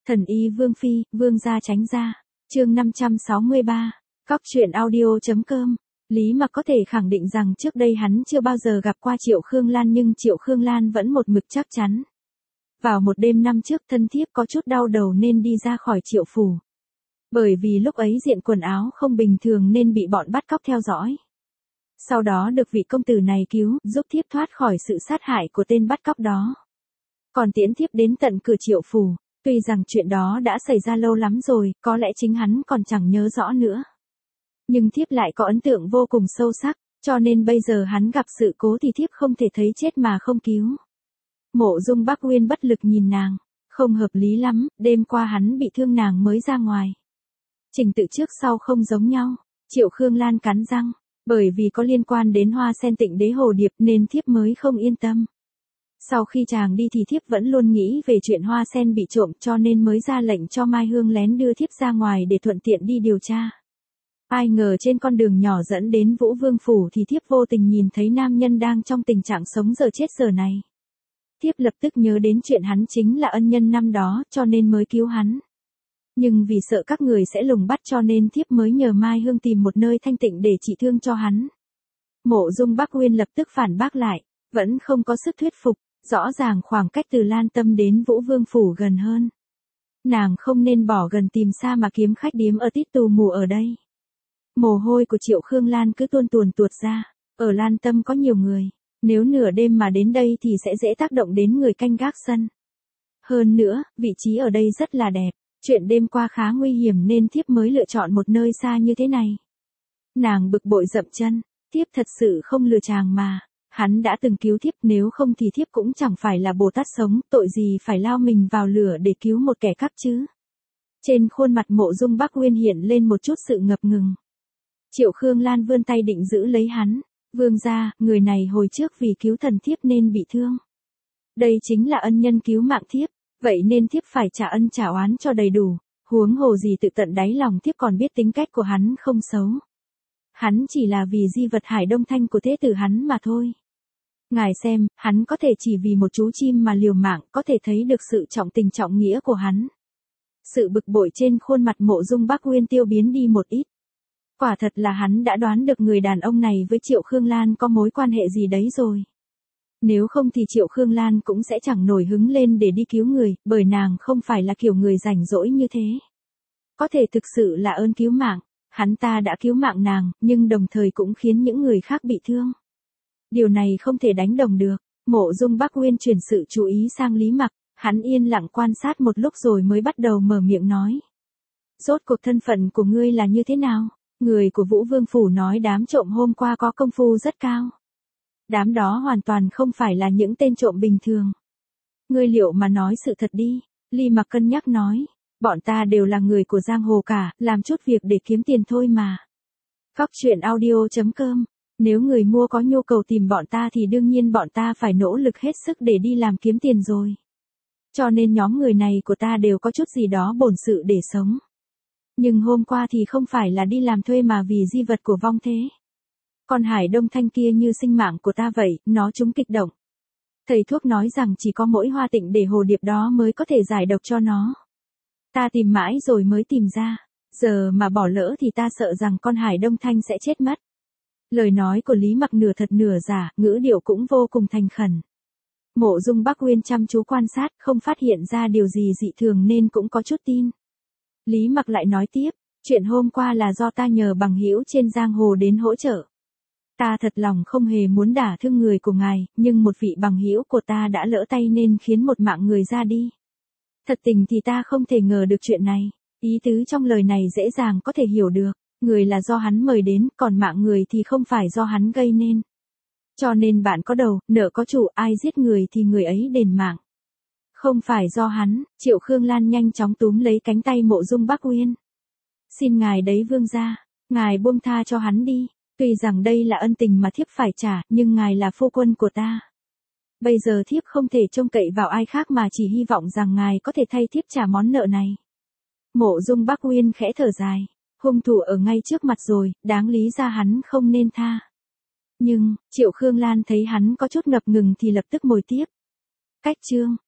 Thần y Vương Phi, Vương gia tránh ra. Chương 563. Cóc truyện audio.com. Lý Mặc có thể khẳng định rằng trước đây hắn chưa bao giờ gặp qua Triệu Khương Lan, nhưng Triệu Khương Lan vẫn một mực chắc chắn. Vào một đêm năm trước, thân thiếp có chút đau đầu nên đi ra khỏi Triệu phủ. Bởi vì lúc ấy diện quần áo không bình thường nên bị bọn bắt cóc theo dõi. Sau đó được vị công tử này cứu, giúp thiếp thoát khỏi sự sát hại của tên bắt cóc đó. Còn tiễn thiếp đến tận cửa Triệu phủ. Tuy rằng chuyện đó đã xảy ra lâu lắm rồi, có lẽ chính hắn còn chẳng nhớ rõ nữa. Nhưng thiếp lại có ấn tượng vô cùng sâu sắc, cho nên bây giờ hắn gặp sự cố thì thiếp không thể thấy chết mà không cứu. Mộ Dung Bắc Uyên bất lực nhìn nàng, không hợp lý lắm, đêm qua hắn bị thương nàng mới ra ngoài. Trình tự trước sau không giống nhau. Triệu Khương Lan cắn răng, bởi vì có liên quan đến Hoa Sen Tịnh Đế Hồ Điệp nên thiếp mới không yên tâm. Sau khi chàng đi thì thiếp vẫn luôn nghĩ về chuyện hoa sen bị trộm, cho nên mới ra lệnh cho Mai Hương lén đưa thiếp ra ngoài để thuận tiện đi điều tra. Ai ngờ trên con đường nhỏ dẫn đến Vũ Vương phủ thì thiếp vô tình nhìn thấy nam nhân đang trong tình trạng sống giờ chết giờ này. Thiếp lập tức nhớ đến chuyện hắn chính là ân nhân năm đó, cho nên mới cứu hắn. Nhưng vì sợ các người sẽ lùng bắt cho nên thiếp mới nhờ Mai Hương tìm một nơi thanh tịnh để trị thương cho hắn. Mộ Dung Bắc Uyên lập tức phản bác lại, vẫn không có sức thuyết phục. Rõ ràng khoảng cách từ Lan Tâm đến Vũ Vương phủ gần hơn. Nàng không nên bỏ gần tìm xa mà kiếm khách điếm ở Tít Tù Mù ở đây. Mồ hôi của Triệu Khương Lan cứ tuôn tuột ra. Ở Lan Tâm có nhiều người, nếu nửa đêm mà đến đây thì sẽ dễ tác động đến người canh gác sân. Hơn nữa, vị trí ở đây rất là đẹp. Chuyện đêm qua khá nguy hiểm nên thiếp mới lựa chọn một nơi xa như thế này. Nàng bực bội dậm chân, thiếp thật sự không lừa chàng mà. Hắn đã từng cứu thiếp, nếu không thì thiếp cũng chẳng phải là Bồ Tát sống, tội gì phải lao mình vào lửa để cứu một kẻ cắp chứ. Trên khuôn mặt Mộ Dung Bắc Uyên hiện lên một chút sự ngập ngừng. Triệu Khương Lan vươn tay định giữ lấy hắn. Vương gia, người này hồi trước vì cứu thần thiếp nên bị thương. Đây chính là ân nhân cứu mạng thiếp, vậy nên thiếp phải trả ân trả oán cho đầy đủ. Huống hồ gì tự tận đáy lòng thiếp còn biết tính cách của hắn không xấu. Hắn chỉ là vì di vật Hải Đông Thanh của thế tử hắn mà thôi. Ngài xem, hắn có thể chỉ vì một chú chim mà liều mạng, có thể thấy được sự trọng tình trọng nghĩa của hắn. Sự bực bội trên khuôn mặt Mộ Dung Bắc Uyên tiêu biến đi một ít. Quả thật là hắn đã đoán được người đàn ông này với Triệu Khương Lan có mối quan hệ gì đấy rồi. Nếu không thì Triệu Khương Lan cũng sẽ chẳng nổi hứng lên để đi cứu người, bởi nàng không phải là kiểu người rảnh rỗi như thế. Có thể thực sự là ơn cứu mạng, hắn ta đã cứu mạng nàng, nhưng đồng thời cũng khiến những người khác bị thương. Điều này không thể đánh đồng được. Mộ Dung Bắc Uyên chuyển sự chú ý sang Lý Mặc, hắn yên lặng quan sát một lúc rồi mới bắt đầu mở miệng nói. Rốt cuộc thân phận của ngươi là như thế nào? Người của Vũ Vương phủ nói đám trộm hôm qua có công phu rất cao. Đám đó hoàn toàn không phải là những tên trộm bình thường. Ngươi liệu mà nói sự thật đi. Lý Mặc cân nhắc nói. Bọn ta đều là người của giang hồ cả, làm chút việc để kiếm tiền thôi mà. Cóc truyện audio.com. Nếu người mua có nhu cầu tìm bọn ta thì đương nhiên bọn ta phải nỗ lực hết sức để đi làm kiếm tiền rồi. Cho nên nhóm người này của ta đều có chút gì đó bổn sự để sống. Nhưng hôm qua thì không phải là đi làm thuê mà vì di vật của vong thế. Con Hải Đông Thanh kia như sinh mạng của ta vậy, nó trúng kịch động. Thầy thuốc nói rằng chỉ có mỗi Hoa Tịnh Đế Hồ Điệp đó mới có thể giải độc cho nó. Ta tìm mãi rồi mới tìm ra. Giờ mà bỏ lỡ thì ta sợ rằng con Hải Đông Thanh sẽ chết mất. Lời nói của Lý Mặc nửa thật nửa giả, ngữ điệu cũng vô cùng thành khẩn. Mộ Dung Bắc Uyên chăm chú quan sát, không phát hiện ra điều gì dị thường nên cũng có chút tin. Lý Mặc lại nói tiếp, chuyện hôm qua là do ta nhờ bằng hữu trên giang hồ đến hỗ trợ. Ta thật lòng không hề muốn đả thương người của ngài, nhưng một vị bằng hữu của ta đã lỡ tay nên khiến một mạng người ra đi. Thật tình thì ta không thể ngờ được chuyện này, ý tứ trong lời này dễ dàng có thể hiểu được. Người là do hắn mời đến, còn mạng người thì không phải do hắn gây nên. Cho nên bạn có đầu, nợ có chủ, ai giết người thì người ấy đền mạng. Không phải do hắn. Triệu Khương Lan nhanh chóng túm lấy cánh tay Mộ Dung Bắc Uyên. Xin ngài đấy vương gia, ngài buông tha cho hắn đi. Tuy rằng đây là ân tình mà thiếp phải trả, nhưng ngài là phu quân của ta. Bây giờ thiếp không thể trông cậy vào ai khác mà chỉ hy vọng rằng ngài có thể thay thiếp trả món nợ này. Mộ Dung Bắc Uyên khẽ thở dài. Hung thủ ở ngay trước mặt rồi, đáng lý ra hắn không nên tha. Nhưng, Triệu Khương Lan thấy hắn có chút ngập ngừng thì lập tức mồi tiếp. Cách chương.